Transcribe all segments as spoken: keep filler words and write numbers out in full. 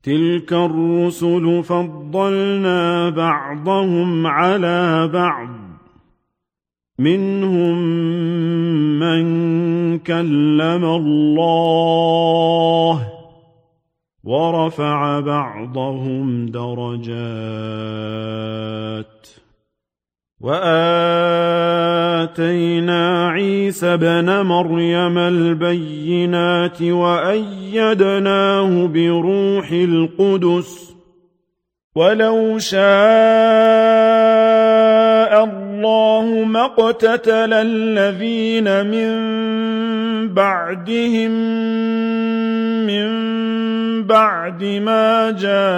تلك الرسل فضلنا بعضهم على بعض منهم من كلم الله ورفع بعضهم درجات وآتينا عيسى ابن مريم البينات وأيدناه بروح القدس ولو شاء الله ما اقتتل الذين من بعدهم من بعد ما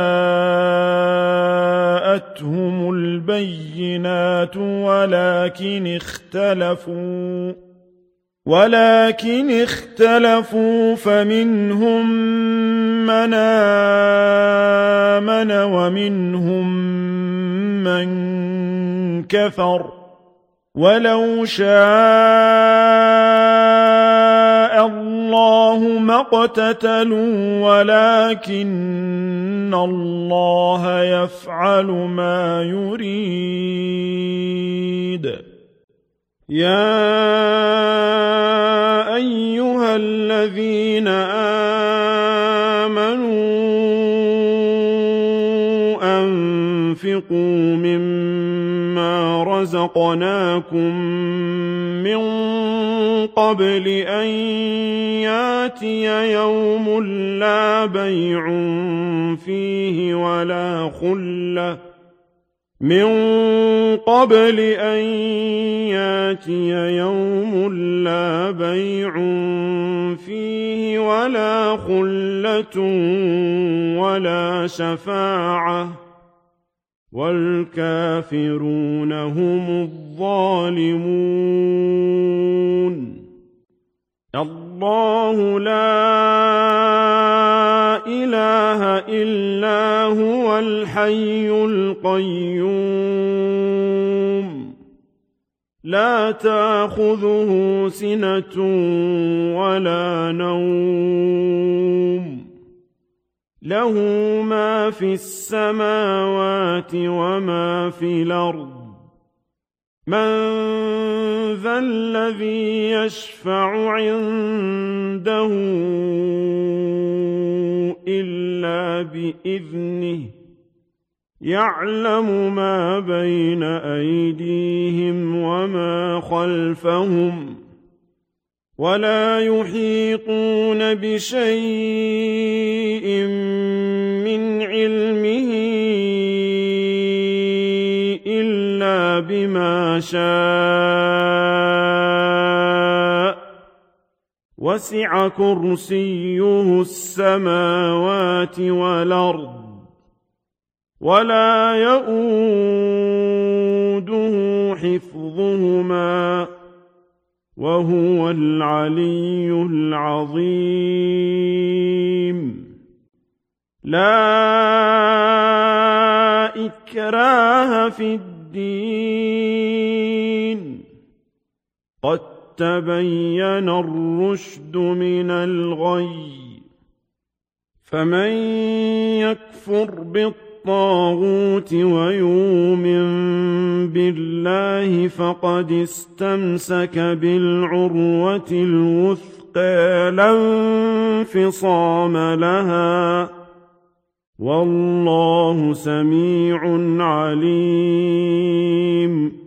جاءتهم البينات ولكن اختلفوا ولكن اختلفوا فمنهم من آمن ومنهم من كفر ولو شاء الله ما اقتتلوا ولكن الله يفعل ما يريد يا أيها الذين آمنوا أنفقوا مما رزقناكم من قبل أن ياتي يوم لا بيع فيه ولا خلة من قبل أن ياتي يوم لا بيع فيه ولا خلة ولا شفاعة والكافرون هم الظالمون الله لا إله إلا هو الحي القيوم لا تأخذه سنة ولا نوم له ما في السماوات وما في الأرض من ذا الذي يشفع عنده إلا بإذنه يعلم ما بين أيديهم وما خلفهم ولا يحيطون بشيء من علمه إلا بما شاء وسع كرسيه السماوات والأرض ولا يئوده حفظهما وهو العلي العظيم لا إكراه في الدين قد تبين الرشد من الغي فمن يكفر بالطاغوت ويؤمن بالله فقد استمسك بالعروة الوثقى لا انفصام لها والله سميع عليم